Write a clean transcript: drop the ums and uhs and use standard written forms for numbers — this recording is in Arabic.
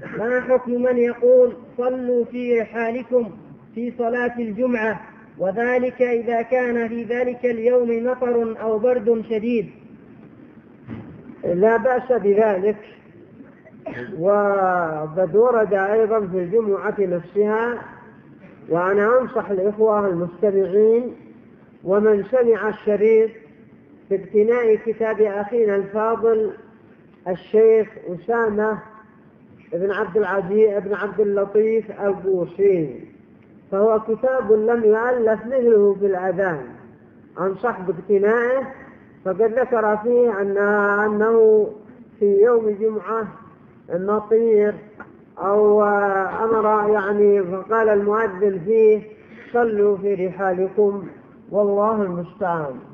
ما حكم من يقول صلوا في رحالكم في صلاة الجمعة، وذلك إذا كان في ذلك اليوم مطر أو برد شديد؟ لا بأس بذلك، وقد ورد أيضا في الجمعة نفسها. وأنا أنصح الإخوة المستمعين ومن سمع الشريط باقتناء كتاب أخينا الفاضل الشيخ أسامة بن عبد العزيز بن عبد اللطيف البوصيري، فهو كتاب لم يؤلف مثله في الأذان، أنصح باقتنائه. فقد ذكر فيه أنه في يوم جمعة مطير أو أمر يعني، فقال المؤذن فيه صلوا في رحالكم، والله المستعان.